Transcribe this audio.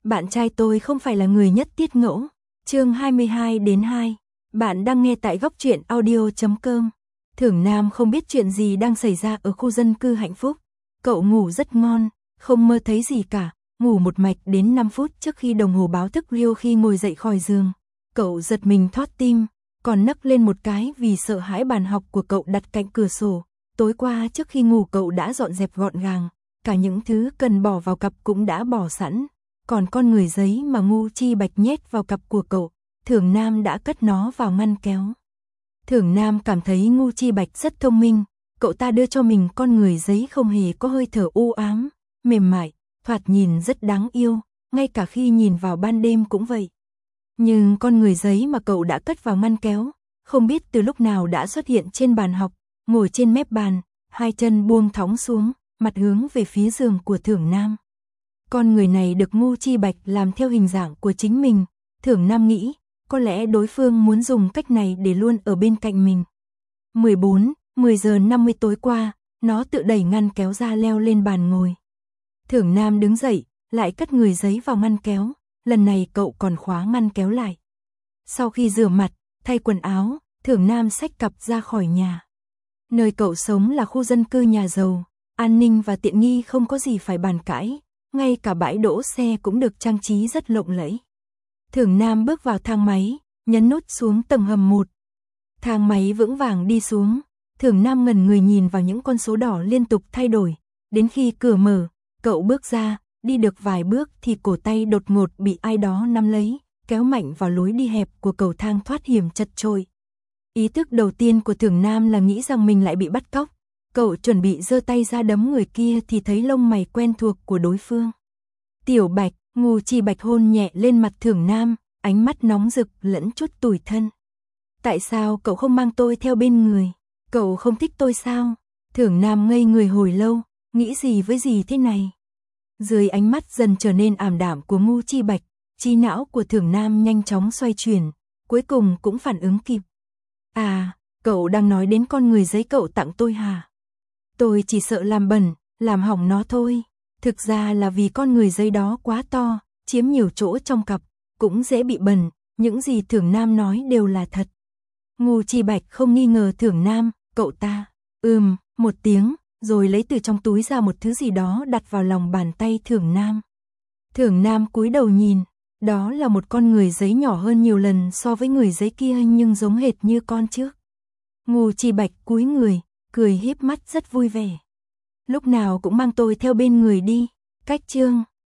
Bạn trai tôi không phải là người nhất tiết ngẫu. Chương 22-2. Bạn đang nghe tại góc truyện audio.com. Thưởng Nam không biết chuyện gì đang xảy ra ở khu dân cư hạnh phúc. Cậu ngủ rất ngon, không mơ thấy gì cả, ngủ một mạch đến 5 phút trước khi đồng hồ báo thức reo khi ngồi dậy khỏi giường. Cậu giật mình thót tim, còn nấc lên một cái vì sợ hãi bàn học của cậu đặt cạnh cửa sổ. Tối qua trước khi ngủ cậu đã dọn dẹp gọn gàng, cả những thứ cần bỏ vào cặp cũng đã bỏ sẵn. Còn con người giấy mà Ngô Chi Bạch nhét vào cặp của cậu, Thưởng Nam đã cất nó vào ngăn kéo. Thưởng Nam cảm thấy Ngô Chi Bạch rất thông minh, cậu ta đưa cho mình con người giấy không hề có hơi thở u ám, mềm mại, thoạt nhìn rất đáng yêu, ngay cả khi nhìn vào ban đêm cũng vậy. Nhưng con người giấy mà cậu đã cất vào ngăn kéo, không biết từ lúc nào đã xuất hiện trên bàn học, ngồi trên mép bàn, hai chân buông thõng xuống, mặt hướng về phía giường của Thưởng Nam. Con người này được Ngô Chi Bạch làm theo hình dạng của chính mình, Thưởng Nam nghĩ, có lẽ đối phương muốn dùng cách này để luôn ở bên cạnh mình. 10 giờ 50 tối qua, nó tự đẩy ngăn kéo ra leo lên bàn ngồi. Thưởng Nam đứng dậy, lại cất người giấy vào ngăn kéo, lần này cậu còn khóa ngăn kéo lại. Sau khi rửa mặt, thay quần áo, Thưởng Nam xách cặp ra khỏi nhà. Nơi cậu sống là khu dân cư nhà giàu, an ninh và tiện nghi không có gì phải bàn cãi. Ngay cả bãi đỗ xe cũng được trang trí rất lộng lẫy. Thưởng Nam bước vào thang máy, nhấn nút xuống tầng hầm 1. Thang máy vững vàng đi xuống, Thưởng Nam ngẩn người nhìn vào những con số đỏ liên tục thay đổi. Đến khi cửa mở, cậu bước ra, đi được vài bước thì cổ tay đột ngột bị ai đó nắm lấy, kéo mạnh vào lối đi hẹp của cầu thang thoát hiểm chật chội. Ý thức đầu tiên của Thưởng Nam là nghĩ rằng mình lại bị bắt cóc. Cậu chuẩn bị giơ tay ra đấm người kia thì thấy lông mày quen thuộc của đối phương. Tiểu Bạch, Ngô Chi Bạch hôn nhẹ lên mặt Thưởng Nam, ánh mắt nóng rực lẫn chút tủi thân. Tại sao cậu không mang tôi theo bên người? Cậu không thích tôi sao? Thưởng Nam ngây người hồi lâu, nghĩ gì với gì thế này? Dưới ánh mắt dần trở nên ảm đạm của Ngô Chi Bạch, trí não của Thưởng Nam nhanh chóng xoay chuyển, cuối cùng cũng phản ứng kịp. À, cậu đang nói đến con người giấy cậu tặng tôi hả? Tôi chỉ sợ làm bẩn, làm hỏng nó thôi. Thực ra là vì con người giấy đó quá to, chiếm nhiều chỗ trong cặp, cũng dễ bị bẩn. Những gì Thưởng Nam nói đều là thật. Ngô Chi Bạch không nghi ngờ Thưởng Nam, cậu ta, một tiếng, rồi lấy từ trong túi ra một thứ gì đó đặt vào lòng bàn tay Thưởng Nam. Thưởng Nam cúi đầu nhìn, đó là một con người giấy nhỏ hơn nhiều lần so với người giấy kia nhưng giống hệt như con trước. Ngô Chi Bạch cúi người, cười híp mắt rất vui vẻ. Lúc nào cũng mang tôi theo bên người đi. Cách chương